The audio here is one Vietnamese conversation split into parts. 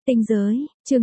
Tinh giới, chương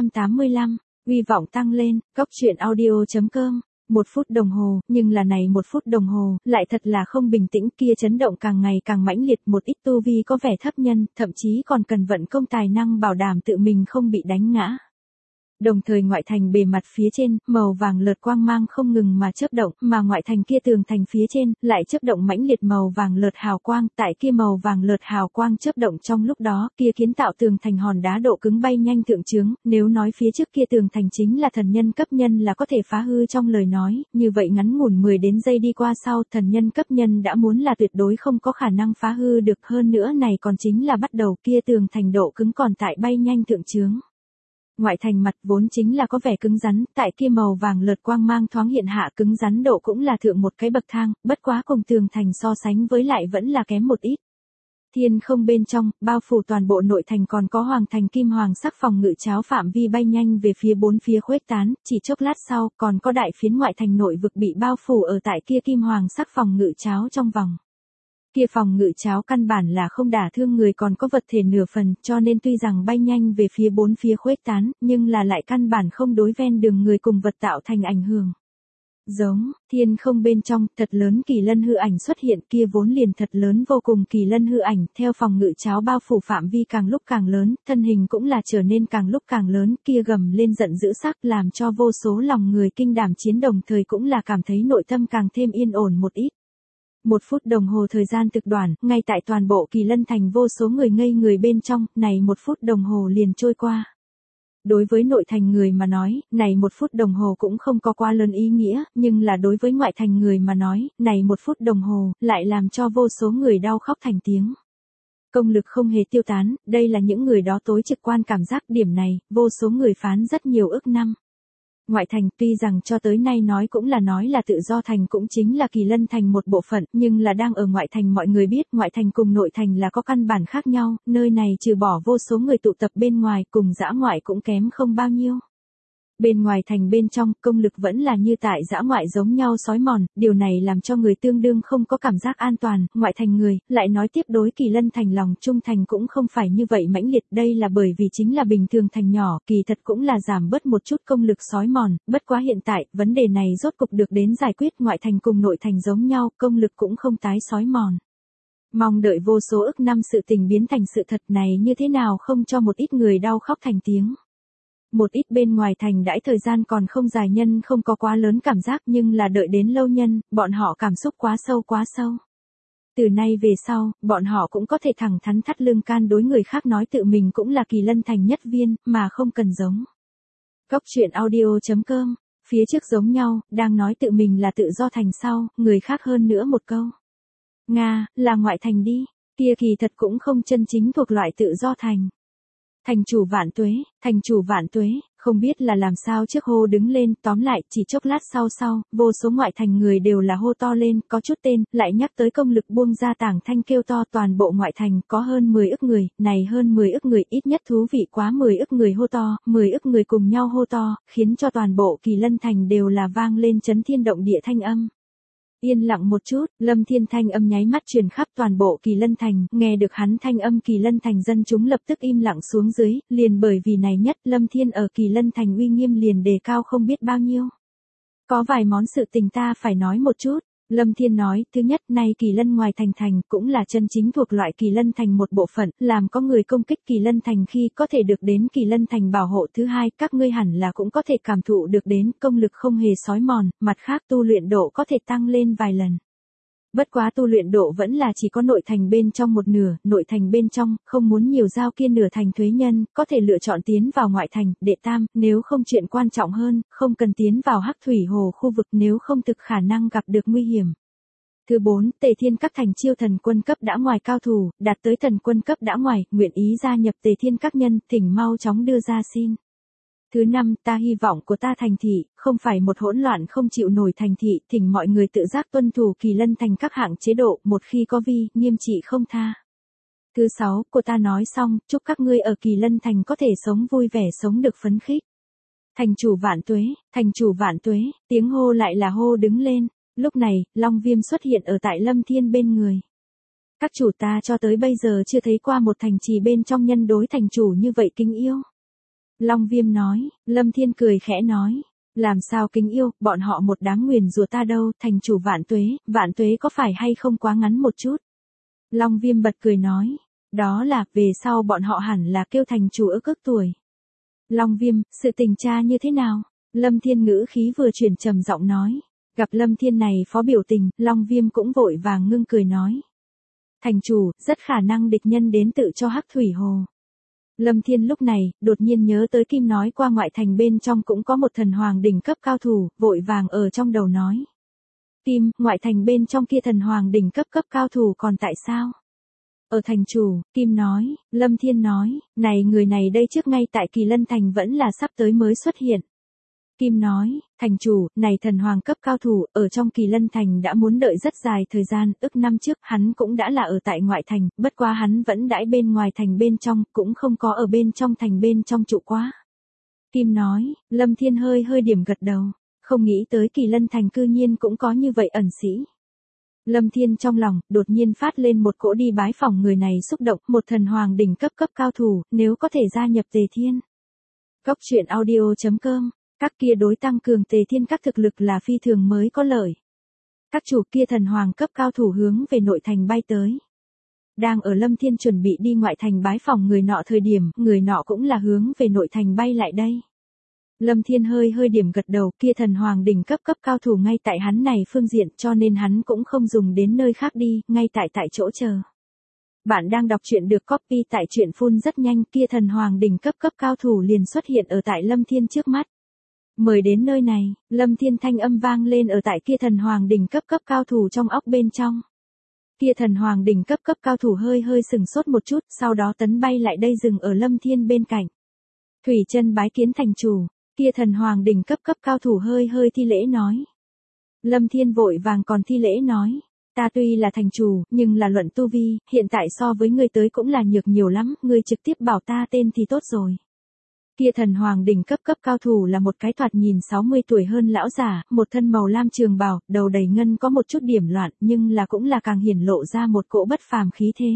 685, hy vọng tăng lên, góc truyện audio.com. 1 phút đồng hồ, nhưng là này 1 phút đồng hồ, lại thật là không bình tĩnh, kia chấn động càng ngày càng mãnh liệt, một ít tu vi có vẻ thấp nhân, thậm chí còn cần vận công tài năng bảo đảm tự mình không bị đánh ngã. Đồng thời ngoại thành bề mặt phía trên, màu vàng lợt quang mang không ngừng mà chớp động, mà ngoại thành kia tường thành phía trên, lại chớp động mãnh liệt màu vàng lợt hào quang, tại kia màu vàng lợt hào quang chớp động trong lúc đó, kia kiến tạo tường thành hòn đá độ cứng bay nhanh thượng trướng, nếu nói phía trước kia tường thành chính là thần nhân cấp nhân là có thể phá hư trong lời nói, như vậy ngắn ngủn 10 đến giây đi qua sau, thần nhân cấp nhân đã muốn là tuyệt đối không có khả năng phá hư được, hơn nữa này còn chính là bắt đầu, kia tường thành độ cứng còn tại bay nhanh thượng trướng. Ngoại thành mặt vốn chính là có vẻ cứng rắn, tại kia màu vàng lợt quang mang thoáng hiện hạ, cứng rắn độ cũng là thượng một cái bậc thang, bất quá cùng tường thành so sánh với lại vẫn là kém một ít. Thiên không bên trong, bao phủ toàn bộ nội thành còn có hoàng thành kim hoàng sắc phòng ngự cháo phạm vi bay nhanh về phía bốn phía khuếch tán, chỉ chốc lát sau, còn có đại phiến ngoại thành nội vực bị bao phủ ở tại kia kim hoàng sắc phòng ngự cháo trong vòng. Kia phòng ngự cháo căn bản là không đả thương người còn có vật thể nửa phần, cho nên tuy rằng bay nhanh về phía bốn phía khuếch tán, nhưng là lại căn bản không đối ven đường người cùng vật tạo thành ảnh hưởng. Giống, thiên không bên trong, thật lớn kỳ lân hư ảnh xuất hiện, kia vốn liền thật lớn vô cùng kỳ lân hư ảnh, theo phòng ngự cháo bao phủ phạm vi càng lúc càng lớn, thân hình cũng là trở nên càng lúc càng lớn, kia gầm lên giận dữ sắc làm cho vô số lòng người kinh đảm chiến, đồng thời cũng là cảm thấy nội tâm càng thêm yên ổn một ít. 1 phút đồng hồ thời gian thực đoạn, ngay tại toàn bộ kỳ lân thành vô số người ngây người bên trong, này 1 phút đồng hồ liền trôi qua. Đối với nội thành người mà nói, này 1 phút đồng hồ cũng không có quá lớn ý nghĩa, nhưng là đối với ngoại thành người mà nói, này 1 phút đồng hồ, lại làm cho vô số người đau khóc thành tiếng. Công lực không hề tiêu tán, đây là những người đó tối trực quan cảm giác điểm này, vô số người phán rất nhiều ức năm. Ngoại thành tuy rằng cho tới nay nói là tự do thành cũng chính là kỳ lân thành một bộ phận, nhưng là đang ở ngoại thành mọi người biết ngoại thành cùng nội thành là có căn bản khác nhau, nơi này trừ bỏ vô số người tụ tập bên ngoài cùng dã ngoại cũng kém không bao nhiêu. Bên ngoài thành bên trong, công lực vẫn là như tại dã ngoại giống nhau xói mòn, điều này làm cho người tương đương không có cảm giác an toàn, ngoại thành người, lại nói tiếp đối kỳ lân thành lòng trung thành cũng không phải như vậy mãnh liệt, đây là bởi vì chính là bình thường thành nhỏ, kỳ thật cũng là giảm bớt một chút công lực xói mòn, bất quá hiện tại, vấn đề này rốt cục được đến giải quyết, ngoại thành cùng nội thành giống nhau, công lực cũng không tái xói mòn. Mong đợi vô số ức năm sự tình biến thành sự thật này như thế nào không cho một ít người đau khóc thành tiếng. Một ít bên ngoài thành đãi thời gian còn không dài nhân không có quá lớn cảm giác nhưng là đợi đến lâu nhân, bọn họ cảm xúc quá sâu. Từ nay về sau, bọn họ cũng có thể thẳng thắn thắt lưng can đối người khác nói tự mình cũng là kỳ lân thành nhất viên, mà không cần giống. Góc truyện audio.com, phía trước giống nhau, đang nói tự mình là tự do thành sau, người khác hơn nữa một câu. Nga, là ngoại thành đi, kia kỳ thật cũng không chân chính thuộc loại tự do thành. Thành chủ vạn tuế, không biết là làm sao trước hô đứng lên, tóm lại, chỉ chốc lát sau, vô số ngoại thành người đều là hô to lên, có chút tên, lại nhắc tới công lực buông ra tảng thanh kêu to toàn bộ ngoại thành, có hơn 10 ức người, này hơn 10 ức người ít nhất thú vị quá 10 ức người hô to, 10 ức người cùng nhau hô to, khiến cho toàn bộ kỳ lân thành đều là vang lên chấn thiên động địa thanh âm. Yên lặng một chút, Lâm Thiên thanh âm nháy mắt truyền khắp toàn bộ kỳ lân thành, nghe được hắn thanh âm kỳ lân thành dân chúng lập tức im lặng xuống dưới, liền bởi vì này nhất Lâm Thiên ở kỳ lân thành uy nghiêm liền đề cao không biết bao nhiêu. Có vài món sự tình ta phải nói một chút. Lâm Thiên nói, thứ nhất, nay kỳ lân ngoài thành cũng là chân chính thuộc loại kỳ lân thành một bộ phận, làm có người công kích kỳ lân thành khi có thể được đến kỳ lân thành bảo hộ. Thứ hai, các ngươi hẳn là cũng có thể cảm thụ được đến công lực không hề xói mòn, mặt khác tu luyện độ có thể tăng lên vài lần. Bất quá tu luyện độ vẫn là chỉ có nội thành bên trong một nửa, nội thành bên trong, không muốn nhiều giao kia nửa thành thuế nhân, có thể lựa chọn tiến vào ngoại thành, đệ tam, nếu không chuyện quan trọng hơn, không cần tiến vào Hắc Thủy Hồ khu vực nếu không thực khả năng gặp được nguy hiểm. Thứ 4, Tề Thiên các thành chiêu thần quân cấp đã ngoài cao thủ, đạt tới thần quân cấp đã ngoài, nguyện ý gia nhập Tề Thiên các nhân, thỉnh mau chóng đưa ra xin. Thứ 5, ta hy vọng của ta thành thị, không phải một hỗn loạn không chịu nổi thành thị, thỉnh mọi người tự giác tuân thủ kỳ lân thành các hạng chế độ, một khi có vi, nghiêm trị không tha. Thứ 6, của ta nói xong, chúc các ngươi ở kỳ lân thành có thể sống vui vẻ sống được phấn khích. Thành chủ vạn tuế, tiếng hô lại là hô đứng lên, lúc này, Long Viêm xuất hiện ở tại Lâm Thiên bên người. Các chủ ta cho tới bây giờ chưa thấy qua một thành trì bên trong nhân đối thành chủ như vậy kính yêu. Long Viêm nói, Lâm Thiên cười khẽ nói. Làm sao kính yêu, bọn họ một đám nguyền rủa ta đâu, thành chủ vạn tuế có phải hay không quá ngắn một chút. Long Viêm bật cười nói, đó là, về sau bọn họ hẳn là kêu thành chủ ức tuổi. Long Viêm, sự tình tra như thế nào? Lâm Thiên ngữ khí vừa chuyển trầm giọng nói. Gặp Lâm Thiên này phó biểu tình, Long Viêm cũng vội vàng ngưng cười nói. Thành chủ, rất khả năng địch nhân đến tự cho Hắc Thủy Hồ. Lâm Thiên lúc này, đột nhiên nhớ tới Kim nói qua ngoại thành bên trong cũng có một thần hoàng đỉnh cấp cao thủ, vội vàng ở trong đầu nói. Kim, ngoại thành bên trong kia thần hoàng đỉnh cấp cao thủ còn tại sao? Ở thành chủ, Kim nói, Lâm Thiên nói, này người này đây trước ngay tại Kỳ Lân Thành vẫn là sắp tới mới xuất hiện. Kim nói, thành chủ, này thần hoàng cấp cao thủ, ở trong Kỳ Lân Thành đã muốn đợi rất dài thời gian, ức năm trước, hắn cũng đã là ở tại ngoại thành, bất quá hắn vẫn đãi bên ngoài thành bên trong, cũng không có ở bên trong thành bên trong trụ quá. Kim nói, Lâm Thiên hơi điểm gật đầu, không nghĩ tới Kỳ Lân Thành cư nhiên cũng có như vậy ẩn sĩ. Lâm Thiên trong lòng, đột nhiên phát lên một cỗ đi bái phỏng người này xúc động, một thần hoàng đỉnh cấp cao thủ, nếu có thể gia nhập Tề Thiên. Góc truyện audio.com, các kia đối tăng cường Tề Thiên các thực lực là phi thường mới có lợi. Các chủ kia thần hoàng cấp cao thủ hướng về nội thành bay tới. Đang ở Lâm Thiên chuẩn bị đi ngoại thành bái phỏng người nọ thời điểm, người nọ cũng là hướng về nội thành bay lại đây. Lâm Thiên hơi điểm gật đầu, kia thần hoàng đỉnh cấp cao thủ ngay tại hắn này phương diện, cho nên hắn cũng không dùng đến nơi khác đi, ngay tại chỗ chờ. Bạn đang đọc truyện được copy tại truyện phun rất nhanh, kia thần hoàng đỉnh cấp cao thủ liền xuất hiện ở tại Lâm Thiên trước mắt. Mời đến nơi này, Lâm Thiên thanh âm vang lên ở tại kia thần hoàng đỉnh cấp cao thủ trong óc bên trong. Kia thần hoàng đỉnh cấp cao thủ hơi sừng sốt một chút, sau đó tấn bay lại đây dừng ở Lâm Thiên bên cạnh. Thủy Chân bái kiến thành chủ. Kia thần hoàng đỉnh cấp cao thủ hơi thi lễ nói. Lâm Thiên vội vàng còn thi lễ nói. Ta tuy là thành chủ, nhưng là luận tu vi, hiện tại so với ngươi tới cũng là nhược nhiều lắm, ngươi trực tiếp bảo ta tên thì tốt rồi. Kia thần hoàng đỉnh cấp cao thủ là một cái thoạt nhìn 60 tuổi hơn lão giả, một thân màu lam trường bào, đầu đầy ngân có một chút điểm loạn, nhưng là cũng là càng hiển lộ ra một cỗ bất phàm khí thế.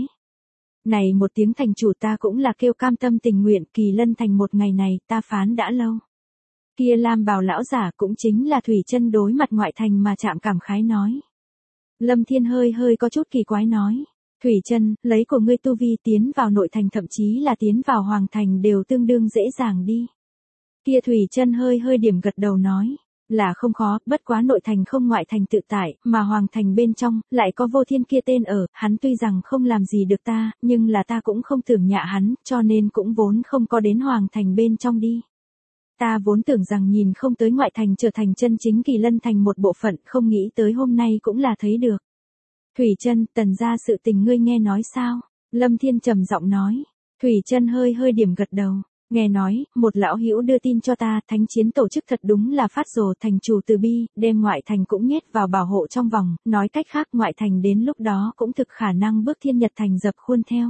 Này một tiếng thành chủ ta cũng là kêu cam tâm tình nguyện, Kỳ Lân Thành một ngày này ta phán đã lâu. Kia lam bào lão giả cũng chính là Thủy Chân đối mặt ngoại thành mà chạm cảm khái nói. Lâm Thiên hơi có chút kỳ quái nói. Thủy Chân, lấy của ngươi tu vi tiến vào nội thành thậm chí là tiến vào hoàng thành đều tương đương dễ dàng đi. Kia Thủy Chân hơi điểm gật đầu nói. Là không khó, bất quá nội thành không ngoại thành tự tại, mà hoàng thành bên trong, lại có Vô Thiên kia tên ở, hắn tuy rằng không làm gì được ta, nhưng là ta cũng không tưởng nhạ hắn, cho nên cũng vốn không có đến hoàng thành bên trong đi. Ta vốn tưởng rằng nhìn không tới ngoại thành trở thành chân chính Kỳ Lân Thành một bộ phận, không nghĩ tới hôm nay cũng là thấy được. Thủy Chân, Tần gia sự tình ngươi nghe nói sao? Lâm Thiên trầm giọng nói. Thủy Chân hơi điểm gật đầu. Nghe nói, một lão hữu đưa tin cho ta, thánh chiến tổ chức thật đúng là phát rồ, thành chủ từ bi, đem ngoại thành cũng nhét vào bảo hộ trong vòng, nói cách khác ngoại thành đến lúc đó cũng thực khả năng bước Thiên Nhật Thành dập khuôn theo.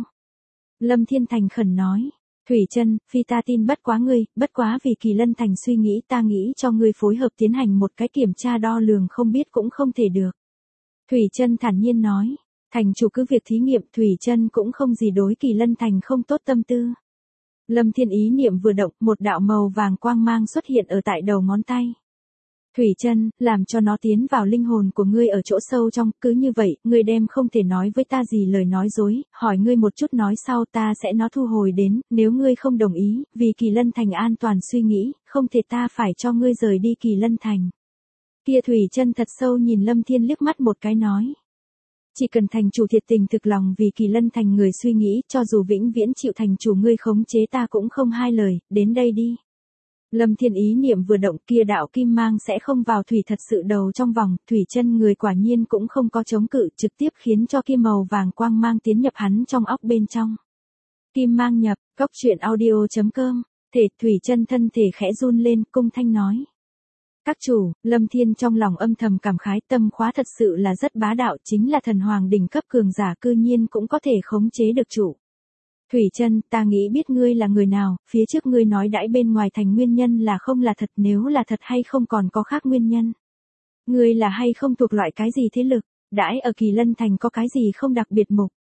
Lâm Thiên thành khẩn nói. Thủy Chân, phi ta tin bất quá vì Kỳ Lân Thành suy nghĩ ta nghĩ cho ngươi phối hợp tiến hành một cái kiểm tra đo lường không biết cũng không thể được. Thủy Chân thản nhiên nói, thành chủ cứ việc thí nghiệm, Thủy Chân cũng không gì đối Kỳ Lân Thành không tốt tâm tư. Lâm Thiên ý niệm vừa động, một đạo màu vàng quang mang xuất hiện ở tại đầu ngón tay. Thủy Chân, làm cho nó tiến vào linh hồn của ngươi ở chỗ sâu trong, cứ như vậy, ngươi đem không thể nói với ta gì lời nói dối, hỏi ngươi một chút nói sau ta sẽ nó thu hồi đến, nếu ngươi không đồng ý, vì Kỳ Lân Thành an toàn suy nghĩ, không thể ta phải cho ngươi rời đi Kỳ Lân Thành. Kia Thủy Chân thật sâu nhìn Lâm Thiên liếc mắt một cái nói. Chỉ cần thành chủ thiệt tình thực lòng vì Kỳ Lân Thành người suy nghĩ, cho dù vĩnh viễn chịu thành chủ ngươi khống chế ta cũng không hai lời, đến đây đi. Lâm Thiên ý niệm vừa động, kia đạo kim mang sẽ không vào thủy thật sự đầu trong vòng, Thủy Chân người quả nhiên cũng không có chống cự, trực tiếp khiến cho kim màu vàng quang mang tiến nhập hắn trong óc bên trong. Kim mang nhập, góc truyện audio.com, thể Thủy Chân thân thể khẽ run lên, cung thanh nói. Các chủ, Lâm Thiên trong lòng âm thầm cảm khái, tâm khóa thật sự là rất bá đạo, chính là thần hoàng đỉnh cấp cường giả cư nhiên cũng có thể khống chế được chủ. Thủy Chân, ta nghĩ biết ngươi là người nào, phía trước ngươi nói đãi bên ngoài thành nguyên nhân là không là thật, nếu là thật hay không còn có khác nguyên nhân. Ngươi là hay không thuộc loại cái gì thế lực, đãi ở Kỳ Lân Thành có cái gì không đặc biệt mục.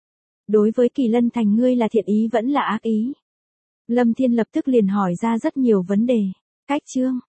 Đối với Kỳ Lân Thành ngươi là thiện ý vẫn là ác ý? Lâm Thiên lập tức liền hỏi ra rất nhiều vấn đề. Cách Trương,